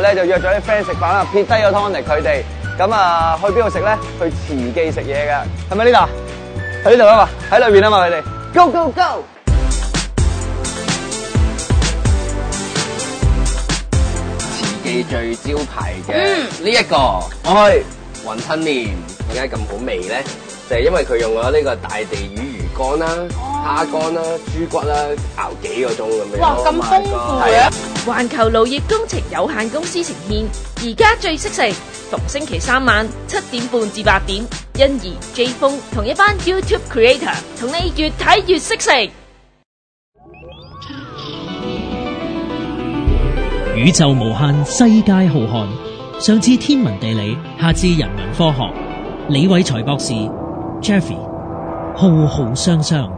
咧就約咗啲 friend 食飯啦，撇低個 Tonic 佢哋。咁啊，去邊度食咧？去慈記食嘢㗎，係咪呢度？喺呢度啊嘛，喺裏邊啊嘛，佢哋 Go Go Go！ 慈記最招牌嘅呢一個，我去雲吞麵，點解咁好味咧？就係因為佢用咗呢個大地魚乾啦、蝦乾啦、豬骨啦，熬幾個鐘咁樣。 哇，咁豐富嘅！ 環球農業工程有限公司呈獻，而家最識食，逢星期三晚7點半至8點，欣宜 J 風同一班 YouTube Creator 同你越睇越識食。 宇宙無限，世界浩瀚，上至天文地理，下至人文科學。李偉才博士 Jeffrey 浩浩湯湯，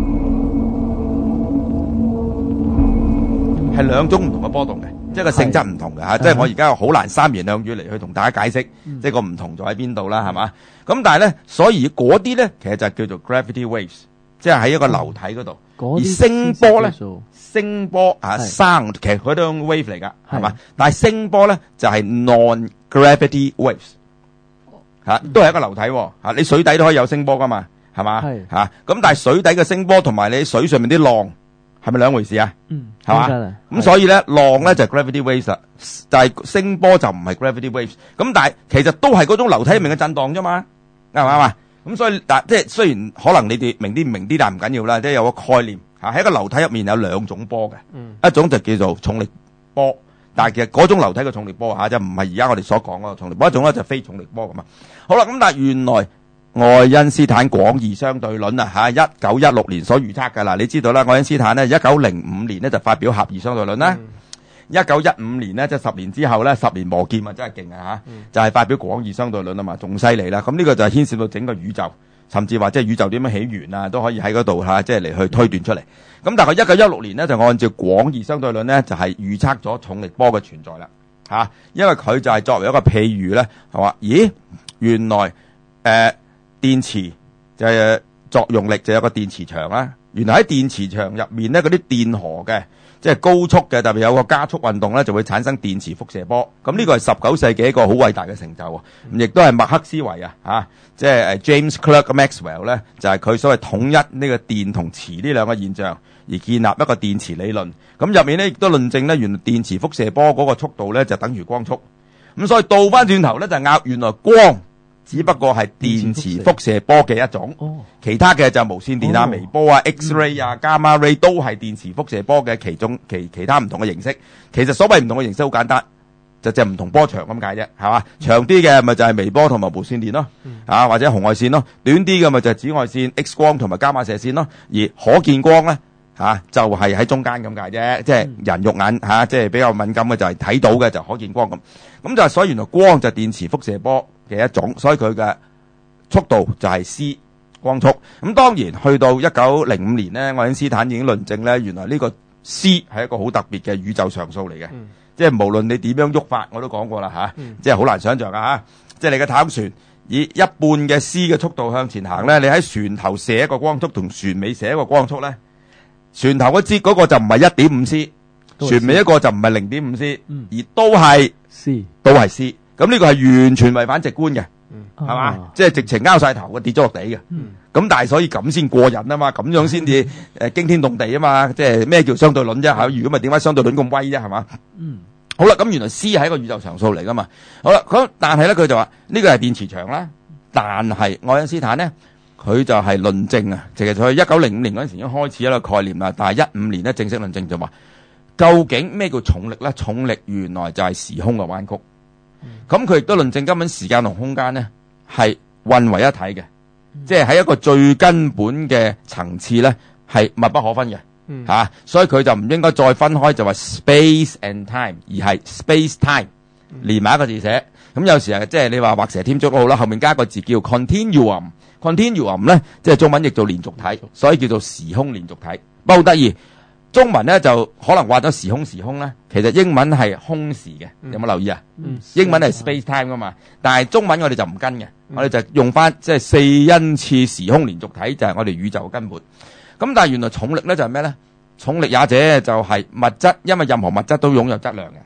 係兩種唔同嘅波動嘅，即係個性質唔同嘅嚇。即係我而家好難三言兩語嚟去同大家解釋，即係個唔同在喺邊度啦，係嘛？咁但係咧，所以嗰啲咧其實就叫做 gravity waves，即係喺一個流體嗰度。而聲波咧，聲波啊 sound 其實佢都係 wave 嚟㗎，係嘛？但係聲波咧就係 non-gravity waves。都係一個流體喎，你水底都可以有聲波噶嘛，係嘛？咁但係水底嘅聲波同埋你水上面啲浪係咪兩回事啊？係嘛？咁所以咧浪咧就係 gravity waves 啦，但係聲波就唔係 gravity waves。咁但係其實都係嗰種流體入面嘅震盪啫嘛，啱唔啱啊？咁所以即係雖然可能你哋明啲唔明啲，但係唔緊要啦，即係有個概念喺一個流體入面有兩種波嘅，一種就叫做重力波。但係其實嗰種流體嘅重力波就唔係而家我哋所講嗰個重力波，一種咧就非重力波咁啊。好啦，咁但係原來愛因斯坦廣義相對論啊1916年所預測㗎啦。你知道啦，愛因斯坦咧1905年咧就發表狹義相對論啦。1915年咧即係10年之後咧，10年磨劍啊，真係勁啊嚇！就係發表廣義相對論啊嘛，仲犀利啦。咁呢個就係牽涉到整個宇宙，甚至話即係宇宙點樣起源啊，都可以喺嗰度即係嚟去推斷出嚟。咁但係佢1916年咧就按照廣義相對論咧就係預測咗重力波嘅存在啦，因為佢就係作為一個譬喻咧，係話咦原來電池就係作用力就有個電磁場啦，原來喺電磁場入面咧嗰啲電荷嘅即係高速嘅，特別有個加速運動咧就會產生電磁輻射波。咁呢個係19世紀一個好偉大嘅成就喎，亦都係麥克斯韋即係James Clerk Maxwell 咧就係佢所謂統一呢個電同磁呢兩個現象而建立一個電磁理論。咁入面咧亦都論證咧原來電磁輻射波嗰個速度咧就等於光速。咁所以倒翻轉頭咧就拗原來光只不過係電磁輻射波嘅一種，其他嘅就無線電啊、微波啊、X-ray 啊、伽馬 ray 都係電磁輻射波嘅其中其他唔同嘅形式。其實所謂唔同嘅形式好簡單，就唔同波長咁解啫，係嘛？長啲嘅咪就係微波同埋無線電咯，或者紅外線咯；短啲嘅咪就係紫外線、X 光同埋伽馬射線咯。而可見光咧就係喺中間咁解啫，即係人肉眼即係比較敏感嘅就係睇到嘅就可見光咁。咁就係所以原來光就係電磁輻射波嘅一種，所以佢嘅速度就係 c 光速。咁當然去到1905年咧，愛因斯坦已經論證咧，原來呢個 c 係一個好特別嘅宇宙常數嚟嘅，即係無論你點樣喐法，我都講過啦即係好難想象啊即係你嘅太空船以一半嘅 c 嘅速度向前行咧，你喺船頭射一個光速同船尾射一個光速咧，船頭嗰支嗰個就唔係 1.5 c， 船尾一個就唔係 0.5 c， 而都係 c， 都係 c。咁呢個係完全違反直觀嘅，係嘛？即係直情拗晒頭嘅，跌咗落地嘅。咁但係所以咁先過癮啊嘛，咁樣先至驚天動地啊嘛。即係咩叫相對論啫？嚇，如果咪點解相對論咁威啫？係嘛？好啦，咁原來 c 係一個宇宙常數嚟噶嘛。好啦，咁但係咧佢就話呢個係電磁場啦。但係愛因斯坦咧，佢就係論證啊，其實佢1905年嗰陣時已經開始一個概念啦。但係15年咧正式論證就話，究竟咩叫重力咧？重力原來就係時空嘅彎曲。咁佢亦都論證根本時間同空間咧係混為一體嘅，即係喺一個最根本嘅層次咧係密不可分嘅，所以佢就唔應該再分開就話 space and time， 而係 space time 連埋一個字寫。咁有時即係你話畫蛇添足都好啦，後面加一個字叫 continuum，continuum 咧即係中文譯做連續體，所以叫做時空連續體。不過好得意。中文咧就可能畫咗時空咧，其實英文係空時嘅，有冇留意啊？英文係 space time 噶嘛，但係中文我哋就唔跟嘅，我哋就用翻即係4因次時空連續體就係我哋宇宙嘅根本。咁但係原來重力咧就係咩咧？重力也者就係物質，因為任何物質都擁有質量嘅。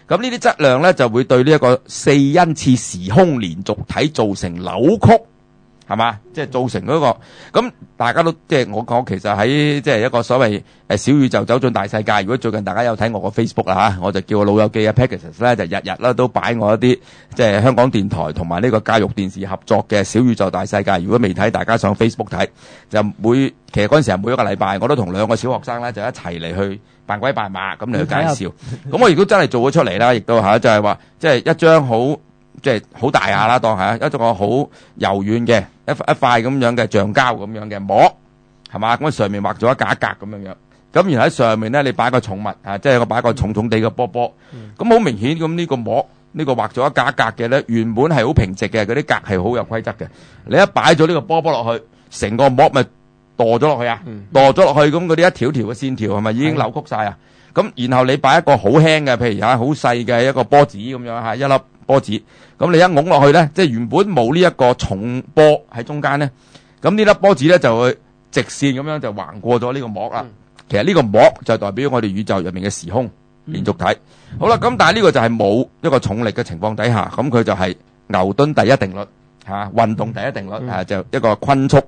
咁呢啲質量咧就會對呢一個4因次時空連續體造成扭曲。係嘛？即係造成嗰個咁，大家都即係我講，其實喺即係一個所謂小宇宙走進大世界。如果最近大家有睇我個 Facebook 啦嚇，我就叫我老友記啊 Pegasus 咧，就日日啦都擺我一啲即係香港電台同埋呢個教育電視合作嘅小宇宙大世界。如果未睇，大家上 Facebook 睇，就其實嗰陣時係每一個禮拜我都同2個小學生咧就一齊嚟去扮鬼扮馬咁嚟去介紹。咁我亦都真係做咗出嚟啦，亦都嚇就係話即係一張好。即係好大下啦，當係一個好柔軟嘅一塊咁樣嘅橡膠咁樣嘅膜，係嘛？咁上面畫咗一格一格咁樣，咁然後喺上面咧你擺個寵物啊，即係我擺個重重地嘅波波，咁好明顯咁呢個膜呢個畫咗一格一格嘅咧，原本係好平直嘅，嗰啲格係好有規則嘅。你一擺咗呢個波波落去，成個膜咪墮咗落去啊？墮咗落去咁嗰啲一條條嘅線條係咪已經扭曲晒啊？咁然後你擺一個好輕嘅，譬如好細嘅一個波子咁樣嚇，一粒波子，咁你一拱落去咧，即係原本冇呢一個重波喺中間咧，咁呢粒波子咧就會直線咁樣就橫過咗呢個膜啦。其實呢個膜就代表我哋宇宙入面嘅時空連續體。好啦，咁但係呢個就係冇一個重力嘅情況底下，咁佢就係牛頓第一定律嚇，運動第一定律就一個均速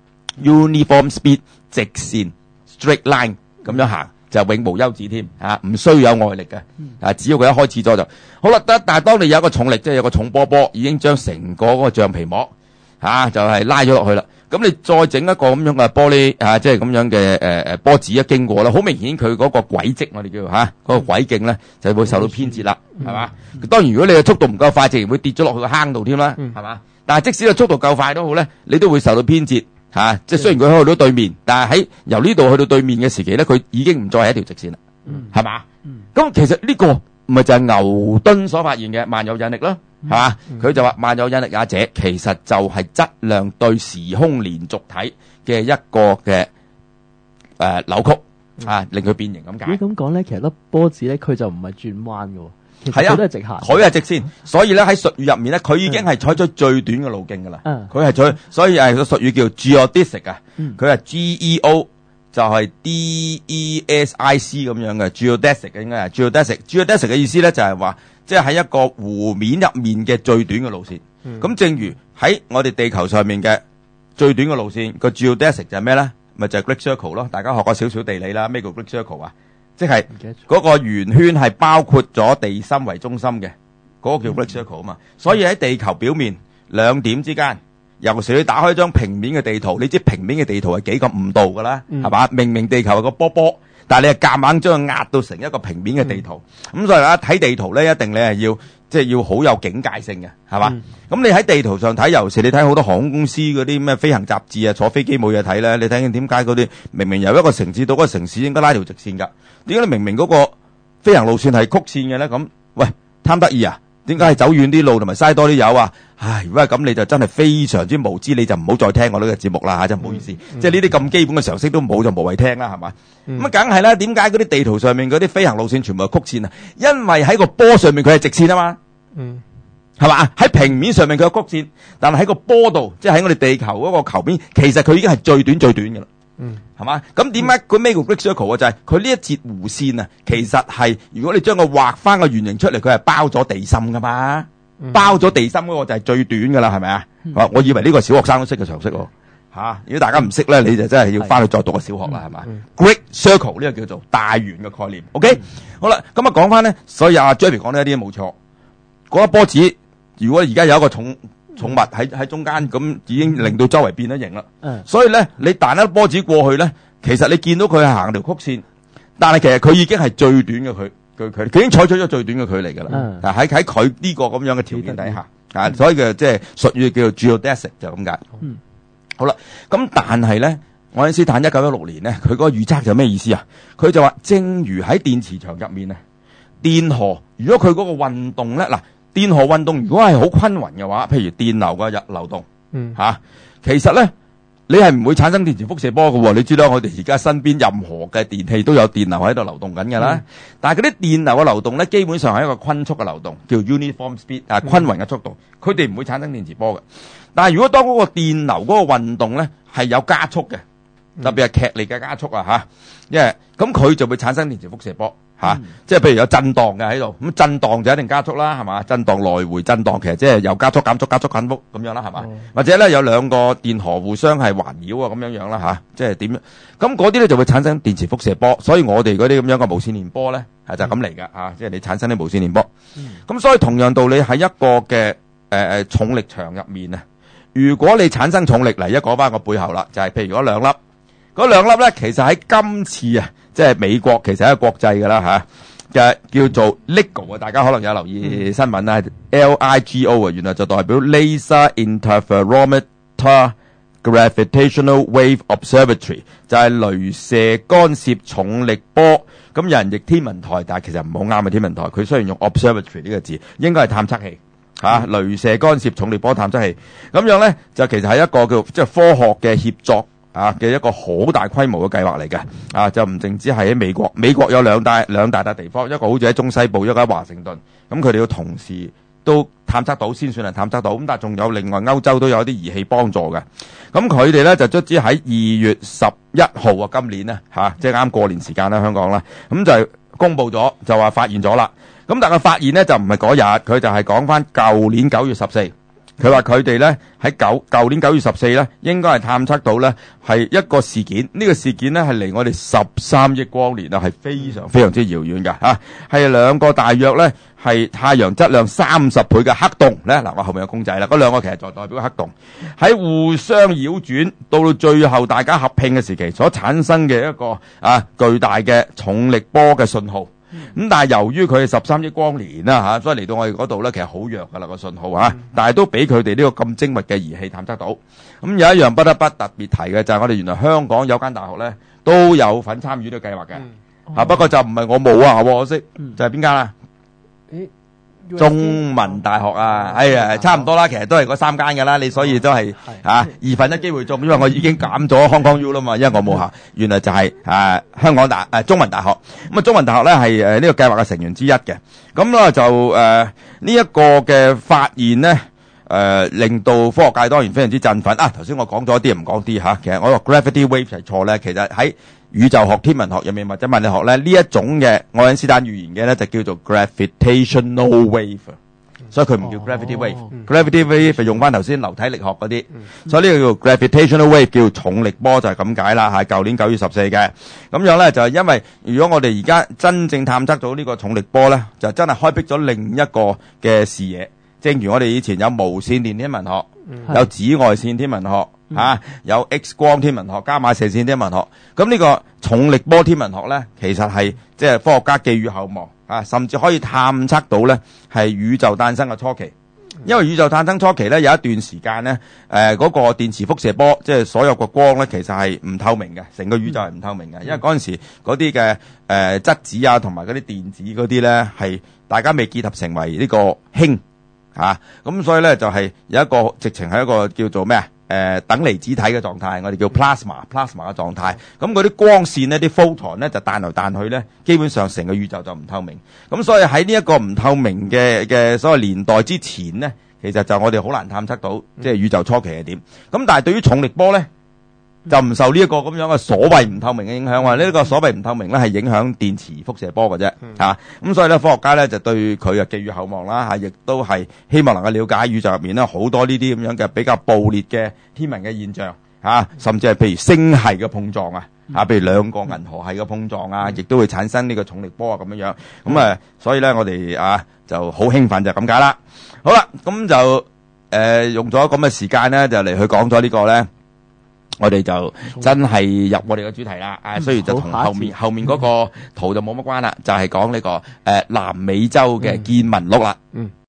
uniform speed 直線 straight line 咁樣行。就永無休止添，唔需要有外力嘅，只要佢一開始咗就好啦。但係當你有一個重力，即係有個重波波，已經將成個嗰個橡皮膜就係拉咗落去啦。咁你再整一個咁樣嘅玻璃即係咁樣嘅波子一經過啦，好明顯佢嗰個軌跡，我哋叫嗰個軌徑咧就會受到偏折啦，係嘛？當然如果你嘅速度唔夠快，自然會跌咗落去個坑度添啦，係嘛？但係即使個速度夠快都好咧，你都會受到偏折。即係雖然佢去到對面，但係喺由呢度去到對面嘅時期咧，佢已經唔再係一條直線啦，係嘛？咁其實呢個咪就係牛頓所發現嘅萬有引力咯，係嘛？佢就話萬有引力也者，其實就係質量對時空連續體嘅一個嘅扭曲令佢變形咁解。 如果咁講咧，其實粒波子咧，佢就唔係轉彎嘅。 係啊，佢係直線，所以咧喺術語入面咧，佢已經係採取最短嘅路徑噶啦。佢係採，所以係個術語叫 geodesic 啊。佢係 GEO 就係 DESIC 咁樣嘅 geodesic 應該係 geodesic 嘅意思咧就係話，即係喺一個湖面入面嘅最短嘅路線。咁正如喺我哋地球上面嘅最短嘅路線，個 geodesic 就係咩咧？咪就係 Great Circle 咯。大家學過少少地理啦，咩叫 Great Circle 啊？即係嗰個圓圈係包括咗地心為中心嘅，嗰個叫 Great Circle 啊嘛。所以喺地球表面兩點之間，尤其是你打開張平面嘅地圖，你知平面嘅地圖係幾個誤度噶啦，係嘛？明明地球係個波波，但係你係夾硬將佢壓到成一個平面嘅地圖。咁所以啦，睇地圖咧，一定你係要即係要好有警戒性嘅，係嘛？咁你喺地圖上睇，尤其你睇好多航空公司嗰啲咩飛行雜誌啊，坐飛機冇嘢睇咧，你睇見點解嗰啲明明由一個城市到嗰個城市應該拉條直線㗎？點解你明明嗰個飛行路線係曲線嘅咧？咁喂，貪得意啊？點解係走遠啲路同埋嘥多啲油啊？唉，如果係咁，你就真係非常之無知，你就唔好再聽我呢個節目啦嚇，真係唔好意思。即係呢啲咁基本嘅常識都冇，就無謂聽啦，係嘛？咁啊，梗係啦。點解嗰啲地圖上面嗰啲飛行路線全部係曲線啊？因為喺個波上面佢係直線啊嘛。係嘛？喺平面上面佢係曲線，但係喺個波度，即係喺我哋地球嗰個球面，其實佢已經係最短嘅啦。係嘛？咁點解佢咩叫 Great Circle 啊？就係佢呢一截弧線啊，其實係如果你將佢畫翻個圓形出嚟，佢係包咗地心噶嘛，包咗地心嗰個就係最短噶啦，係咪啊？我以為呢個小學生都識嘅常識喎。如果大家唔識咧，你就真係要翻去再讀個小學啦，係嘛？Great Circle 呢個叫做大圓嘅概念。OK，好啦，咁啊講翻咧，所以阿 Jerry 講呢一啲冇錯，嗰粒波子如果而家有一個重物喺中間，咁已經令到周圍變咗形啦。所以咧，你彈一粒波子過去咧，其實你見到佢係行條曲線，但係其實佢已經係最短嘅佢已經採取咗最短嘅距離㗎啦。喺佢呢個咁樣嘅條件底下，所以嘅即係術語叫做 geodesic 就咁解。好啦，咁但係咧，愛因斯坦1916年咧，佢嗰個預測就咩意思啊？佢就話，正如喺電磁場入面啊，電荷如果佢嗰個運動咧，嗱。電荷運動如果係好均勻嘅話，譬如電流嘅流動，其實咧你係唔會產生電磁輻射波嘅。你知道我哋而家身邊任何嘅電器都有電流喺度流動緊㗎啦。但係嗰啲電流嘅流動咧，基本上係一個均速嘅流動，叫 uniform speed 均勻嘅速度，佢哋唔會產生電磁波嘅。但係如果當嗰個電流嗰個運動咧係有加速嘅，特別係劇烈嘅加速因為咁佢就會產生電磁輻射波。 即係譬如有震盪嘅喺度，咁震盪就一定加速啦，係嘛？震盪來回震盪，其實即係又加速減速加速減速咁樣啦，係嘛？或者咧有兩個電荷互相係環繞啊咁樣樣啦即係點樣？咁嗰啲咧就會產生電磁輻射波，所以我哋嗰啲咁樣嘅無線電波咧係就咁嚟㗎即係你產生啲無線電波。咁所以同樣道理喺一個嘅重力場入面啊，如果你產生重力嚟，一講翻個背後啦，就係譬如嗰兩粒咧，其實喺今次啊，即係美國其實係一個國際㗎啦嘅叫做 LIGO 啊，大家可能有留意新聞啦，LIGO 啊，原來就代表 Laser Interferometer Gravitational Wave Observatory， 就係雷射干涉重力波。咁有人譯天文台，但係其實唔好啱嘅天文台，佢雖然用 observatory 呢個字，應該係探測器雷射干涉重力波探測器。咁樣咧就其實係一個叫即係科學嘅協作嘅一個好大規模嘅計劃嚟嘅就唔淨止係喺美國，美國有兩大地方，一個好似喺中西部，一個喺華盛頓。咁佢哋要同時都探測到先算係探測到，咁但係仲有另外歐洲都有啲儀器幫助嘅。咁佢哋咧就卒之喺2月11號今年咧即係啱過年時間啦，香港啦，咁就公佈咗就話發現咗啦。咁但係發現咧就唔係嗰日，佢就係講翻舊年9月14。佢話佢哋咧喺舊年9月14咧，應該係探測到咧係一個事件，呢個事件咧係離我哋13億光年係非常非常之遙遠嘅係兩個大約咧係太陽質量30倍嘅黑洞咧。嗱，我後面有公仔啦，嗰兩個其實就代表黑洞喺互相繞轉，到最後大家合併嘅時期所產生嘅一個巨大嘅重力波嘅信號。咁但係由於佢係13億光年啦所以嚟到我哋嗰度咧，其實好弱噶啦個信號但係都俾佢哋呢個咁精密嘅儀器探測到。咁有一樣不得不特別提嘅就係我哋原來香港有間大學咧都有份參與呢個計劃嘅不過就唔係我冇可惜就係邊間啊？中文大學差唔多啦，其實都係嗰3間噶啦，你所以都係2分1機會中，因為我已經減咗 Hong Kong U 啦嘛，因為我冇考，原來就係香港中文大學。咁中文大學咧係呢個計劃嘅成員之一嘅。咁咧就呢一個嘅發現咧令到科學界當然非常之振奮。頭先我講咗啲唔講啲其實我個 gravity wave 係錯咧，其實喺宇宙學、天文學入面或者物理學咧，呢一種嘅愛因斯坦預言嘅咧就叫做 gravitational wave，所以佢唔叫 gravity wave。gravity wave 用翻頭先流體力學嗰啲，所以呢個叫 gravitational wave， 叫重力波就係咁解啦。係舊年9月14嘅咁樣咧，就係因為如果我哋而家真正探測到呢個重力波咧，就真係開闢咗另一個嘅視野。正如我哋以前有無線電天文學，有紫外線天文學。有 X 光天文學、伽馬射線天文學，咁呢個重力波天文學咧，其實係即係科學家寄予厚望甚至可以探測到咧係宇宙誕生嘅初期。因為宇宙誕生初期咧有一段時間咧，嗰個電磁輻射波，即係所有個光咧，其實係唔透明嘅，成個宇宙係唔透明嘅。因為嗰陣時嗰啲嘅質子同埋嗰啲電子嗰啲咧係大家未結合成為呢個氫咁所以咧就係有一個直情係一個叫做咩等離子體嘅狀態，我哋叫 plasma 嘅狀態。咁嗰啲光線呢，啲 photon 咧就彈來彈去咧，基本上成個宇宙就唔透明。咁所以喺呢一個唔透明嘅所謂年代之前咧，其實就我哋好難探測到即係宇宙初期係點。咁但係對於重力波咧，就唔受呢一個咁樣嘅所謂唔透明嘅影響。呢個所謂唔透明咧係影響電磁輻射波嘅啫咁所以咧科學家咧就對佢寄予厚望啦亦都係希望能夠了解宇宙入面咧好多呢啲咁樣嘅比較暴烈嘅天文嘅現象甚至係譬如星系嘅碰撞譬如兩個銀河系嘅碰撞亦都會產生呢個重力波咁樣咁所以咧我哋就好興奮就咁解啦。好啦，咁就用咗咁嘅時間咧就嚟去講咗呢個咧。我哋就真係入我哋嘅主題啦，雖然就同後面嗰個圖就冇乜關啦，就係講呢個南美洲嘅見聞錄啦。